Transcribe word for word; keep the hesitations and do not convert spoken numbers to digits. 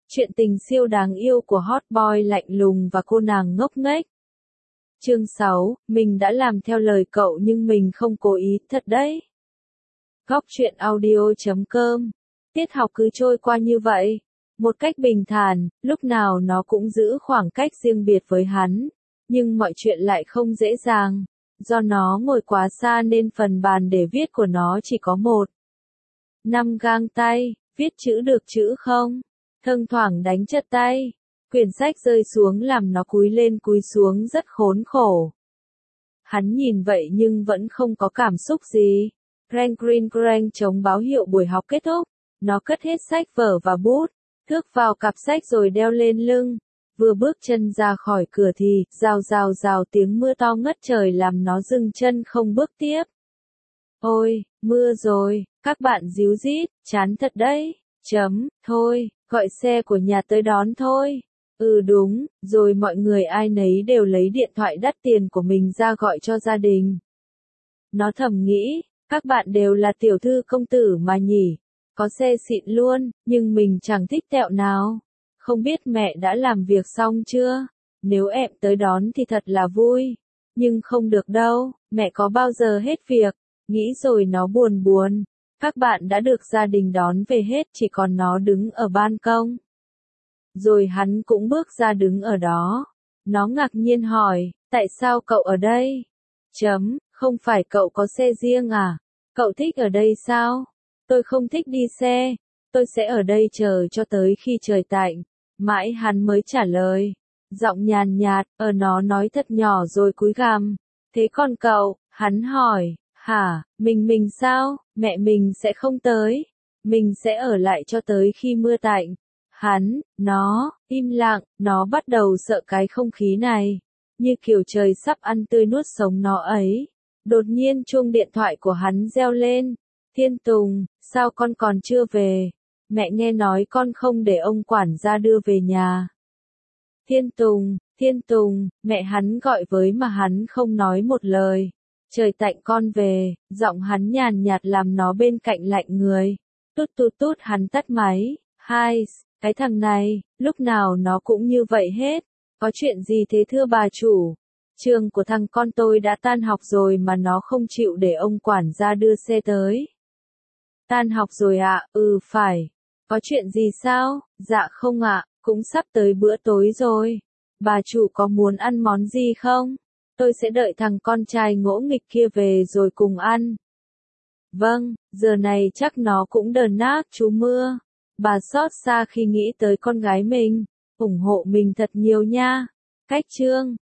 Chuyện tình siêu đáng yêu của hot boy lạnh lùng và cô nàng ngốc nghếch. Chương sáu, mình đã làm theo lời cậu nhưng mình không cố ý, thật đấy. Góc truyện audio chấm com. Tiết học cứ trôi qua như vậy. Một cách bình thản, lúc nào nó cũng giữ khoảng cách riêng biệt với hắn. Nhưng mọi chuyện lại không dễ dàng. Do nó ngồi quá xa nên phần bàn để viết của nó chỉ có một. Năm gang tay, viết chữ được chữ không? Thâng thoảng đánh chật tay. Quyển sách rơi xuống làm nó cúi lên cúi xuống rất khốn khổ. Hắn nhìn vậy nhưng vẫn không có cảm xúc gì. Greng green greng chống báo hiệu buổi học kết thúc. Nó cất hết sách vở và bút, thước vào cặp sách rồi đeo lên lưng. Vừa bước chân ra khỏi cửa thì, rào rào rào tiếng mưa to ngất trời làm nó dừng chân không bước tiếp. Ôi, mưa rồi, các bạn díu dít, chán thật đấy. Chấm, thôi, gọi xe của nhà tới đón thôi. Ừ đúng, rồi mọi người ai nấy đều lấy điện thoại đắt tiền của mình ra gọi cho gia đình. Nó thầm nghĩ, các bạn đều là tiểu thư công tử mà nhỉ. Có xe xịn luôn, nhưng mình chẳng thích tẹo nào. Không biết mẹ đã làm việc xong chưa? Nếu em tới đón thì thật là vui. Nhưng không được đâu, mẹ có bao giờ hết việc. Nghĩ rồi nó buồn buồn. Các bạn đã được gia đình đón về hết, chỉ còn nó đứng ở ban công. Rồi hắn cũng bước ra đứng ở đó. Nó ngạc nhiên hỏi, tại sao cậu ở đây? Chấm, không phải cậu có xe riêng à? Cậu thích ở đây sao? Tôi không thích đi xe. Tôi sẽ ở đây chờ cho tới khi trời tạnh. Mãi hắn mới trả lời. Giọng nhàn nhạt, ở nó nói thật nhỏ rồi cúi gằm. Thế còn cậu? Hắn hỏi. Hả, mình mình sao? Mẹ mình sẽ không tới. Mình sẽ ở lại cho tới khi mưa tạnh. Hắn, nó, im lặng, nó bắt đầu sợ cái không khí này. Như kiểu trời sắp ăn tươi nuốt sống nó ấy. Đột nhiên chuông điện thoại của hắn reo lên. Thiên Tùng, sao con còn chưa về? Mẹ nghe nói con không để ông quản gia đưa về nhà. Thiên Tùng, Thiên Tùng, mẹ hắn gọi với mà hắn không nói một lời. Trời tạnh con về, giọng hắn nhàn nhạt làm nó bên cạnh lạnh người. Tút tút tút hắn tắt máy. Hai, cái thằng này, lúc nào nó cũng như vậy hết. Có chuyện gì thế thưa bà chủ? Trường của thằng con tôi đã tan học rồi mà nó không chịu để ông quản gia đưa xe tới. Tan học rồi ạ, à? Ừ phải. Có chuyện gì sao? Dạ không ạ, à, cũng sắp tới bữa tối rồi. Bà chủ có muốn ăn món gì không? Tôi sẽ đợi thằng con trai ngỗ nghịch kia về rồi cùng ăn. Vâng, giờ này chắc nó cũng đờn nát chú mưa. Bà xót xa khi nghĩ tới con gái mình. Ủng hộ mình thật nhiều nha. Cách chương